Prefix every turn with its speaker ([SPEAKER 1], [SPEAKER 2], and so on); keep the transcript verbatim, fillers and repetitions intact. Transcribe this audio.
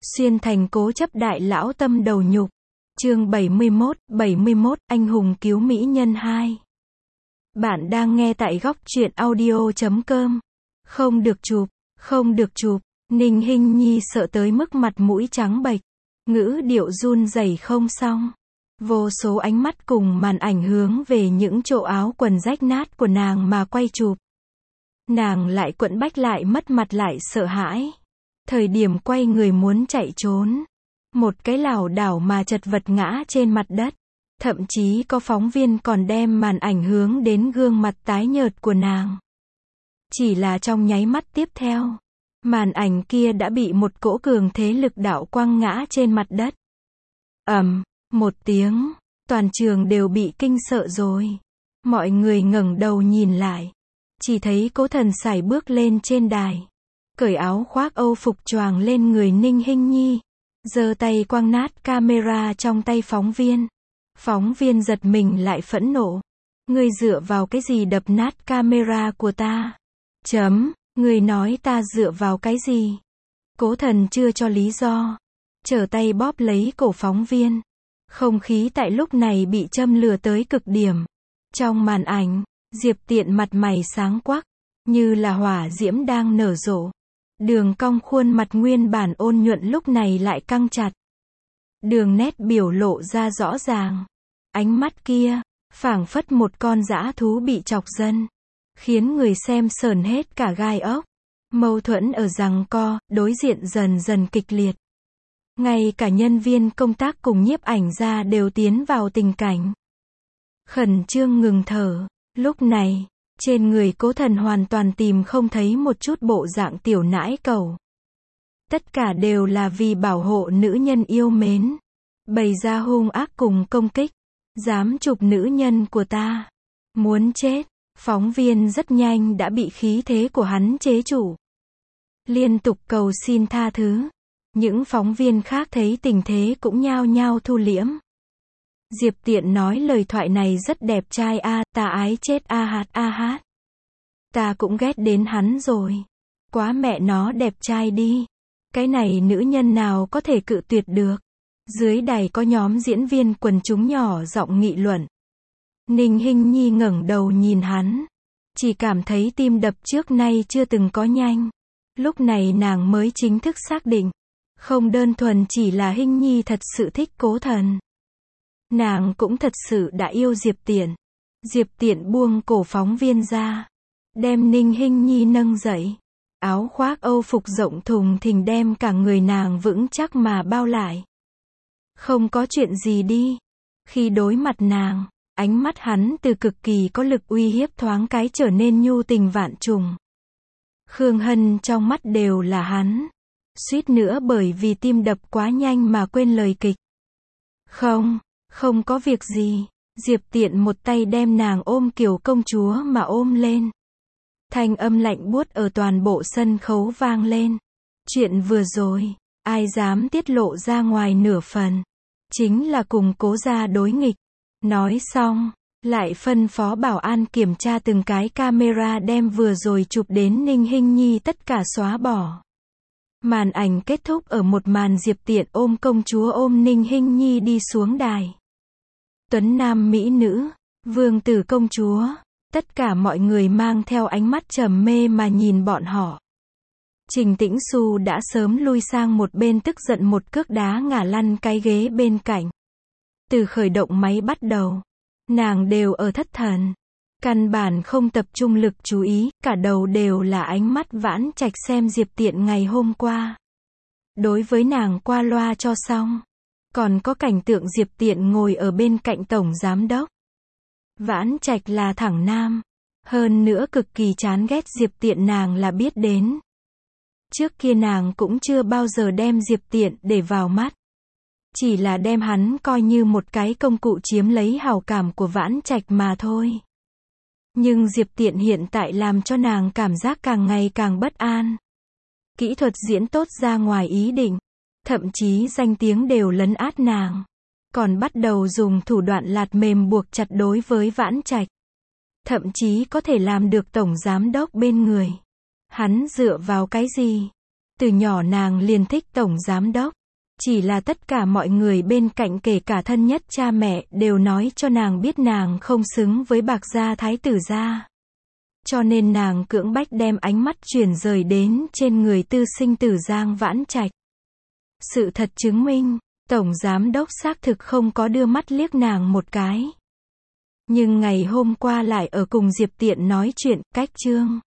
[SPEAKER 1] Xuyên thành cố chấp đại lão tâm đầu nhục. Chương bảy mươi mốt, bảy mươi mốt, anh hùng cứu mỹ nhân hai. Bạn đang nghe tại góc truyện audio chấm com. Không được chụp, không được chụp. Ninh Hinh Nhi sợ tới mức mặt mũi trắng bệch, ngữ điệu run rẩy không xong. Vô số ánh mắt cùng màn ảnh hướng về những chỗ áo quần rách nát của nàng mà quay chụp. Nàng lại quẫn bách lại mất mặt lại sợ hãi. Thời điểm quay người muốn chạy trốn, một cái lảo đảo mà chật vật ngã trên mặt đất. Thậm chí có phóng viên còn đem màn ảnh hướng đến gương mặt tái nhợt của nàng. Chỉ là trong nháy mắt tiếp theo, màn ảnh kia đã bị một cỗ cường thế lực đạo quăng ngã trên mặt đất. Ầm, một tiếng, toàn trường đều bị kinh sợ rồi. Mọi người ngẩng đầu nhìn lại, chỉ thấy Cố Thần sải bước lên trên đài, cởi áo khoác Âu phục choàng lên người Ninh Hinh Nhi, giơ tay quăng nát camera trong tay phóng viên. Phóng viên giật mình lại phẫn nộ. Ngươi dựa vào cái gì đập nát camera của ta? Chấm, ngươi nói ta dựa vào cái gì? Cố Thần chưa cho lý do, trở tay bóp lấy cổ phóng viên. Không khí tại lúc này bị châm lửa tới cực điểm. Trong màn ảnh, Diệp Tiện mặt mày sáng quắc, như là hỏa diễm đang nở rộ. Đường cong khuôn mặt nguyên bản ôn nhuận lúc này lại căng chặt. Đường nét biểu lộ ra rõ ràng. Ánh mắt kia, phảng phất một con dã thú bị chọc giận, khiến người xem sởn hết cả gai ốc. Mâu thuẫn ở giằng co, đối diện dần dần kịch liệt. Ngay cả nhân viên công tác cùng nhiếp ảnh gia đều tiến vào tình cảnh khẩn trương ngừng thở. Lúc này, trên người Cố Thần hoàn toàn tìm không thấy một chút bộ dạng tiểu nãi cẩu. Tất cả đều là vì bảo hộ nữ nhân yêu mến, bày ra hung ác cùng công kích. Dám chụp nữ nhân của ta, muốn chết. Phóng viên rất nhanh đã bị khí thế của hắn chế trụ, liên tục cầu xin tha thứ. Những phóng viên khác thấy tình thế cũng nhao nhao thu liễm. Diệp Tiện nói lời thoại này rất đẹp trai a, à, ta ái chết a hát a hát. Ta cũng ghét đến hắn rồi. Quá mẹ nó đẹp trai đi. Cái này nữ nhân nào có thể cự tuyệt được. Dưới đài có nhóm diễn viên quần chúng nhỏ giọng nghị luận. Ninh Hinh Nhi ngẩng đầu nhìn hắn, chỉ cảm thấy tim đập trước nay chưa từng có nhanh. Lúc này nàng mới chính thức xác định, không đơn thuần chỉ là Hinh Nhi thật sự thích Cố Thần, nàng cũng thật sự đã yêu Diệp Tiện. Diệp Tiện buông cổ phóng viên ra, đem Ninh Hinh Nhi nâng dậy. Áo khoác Âu phục rộng thùng thình đem cả người nàng vững chắc mà bao lại. Không có chuyện gì đi. Khi đối mặt nàng, ánh mắt hắn từ cực kỳ có lực uy hiếp thoáng cái trở nên nhu tình vạn trùng. Khương Hân trong mắt đều là hắn. Suýt nữa bởi vì tim đập quá nhanh mà quên lời kịch. Không, không có việc gì. Diệp Tiện một tay đem nàng ôm kiểu công chúa mà ôm lên. Thanh âm lạnh buốt ở toàn bộ sân khấu vang lên. Chuyện vừa rồi, ai dám tiết lộ ra ngoài nửa phần, chính là cùng Cố gia đối nghịch. Nói xong, lại phân phó bảo an kiểm tra từng cái camera đem vừa rồi chụp đến Ninh Hinh Nhi tất cả xóa bỏ. Màn ảnh kết thúc ở một màn Diệp Tiện ôm công chúa ôm Ninh Hinh Nhi đi xuống đài. Tuấn nam mỹ nữ, vương tử công chúa, tất cả mọi người mang theo ánh mắt trầm mê mà nhìn bọn họ. Trình Tĩnh Xu đã sớm lui sang một bên tức giận một cước đá ngả lăn cái ghế bên cạnh. Từ khởi động máy bắt đầu, nàng đều ở thất thần, căn bản không tập trung lực chú ý, cả đầu đều là ánh mắt Vãn Trạch xem Diệp Tiện ngày hôm qua. Đối với nàng qua loa cho xong, còn có cảnh tượng Diệp Tiện ngồi ở bên cạnh tổng giám đốc. Vãn Trạch là thẳng nam, hơn nữa cực kỳ chán ghét Diệp Tiện nàng là biết đến. Trước kia nàng cũng chưa bao giờ đem Diệp Tiện để vào mắt, chỉ là đem hắn coi như một cái công cụ chiếm lấy hảo cảm của Vãn Trạch mà thôi. Nhưng Diệp Tiện hiện tại làm cho nàng cảm giác càng ngày càng bất an. Kỹ thuật diễn tốt ra ngoài ý định, thậm chí danh tiếng đều lấn át nàng, còn bắt đầu dùng thủ đoạn lạt mềm buộc chặt đối với Vãn Trạch. Thậm chí có thể làm được tổng giám đốc bên người. Hắn dựa vào cái gì? Từ nhỏ nàng liền thích tổng giám đốc. Chỉ là tất cả mọi người bên cạnh kể cả thân nhất cha mẹ đều nói cho nàng biết nàng không xứng với Bạc gia thái tử gia. Cho nên nàng cưỡng bách đem ánh mắt chuyển rời đến trên người tư sinh tử Giang Vãn Trạch. Sự thật chứng minh, tổng giám đốc xác thực không có đưa mắt liếc nàng một cái. Nhưng ngày hôm qua lại ở cùng Diệp Tiện nói chuyện, cách trương.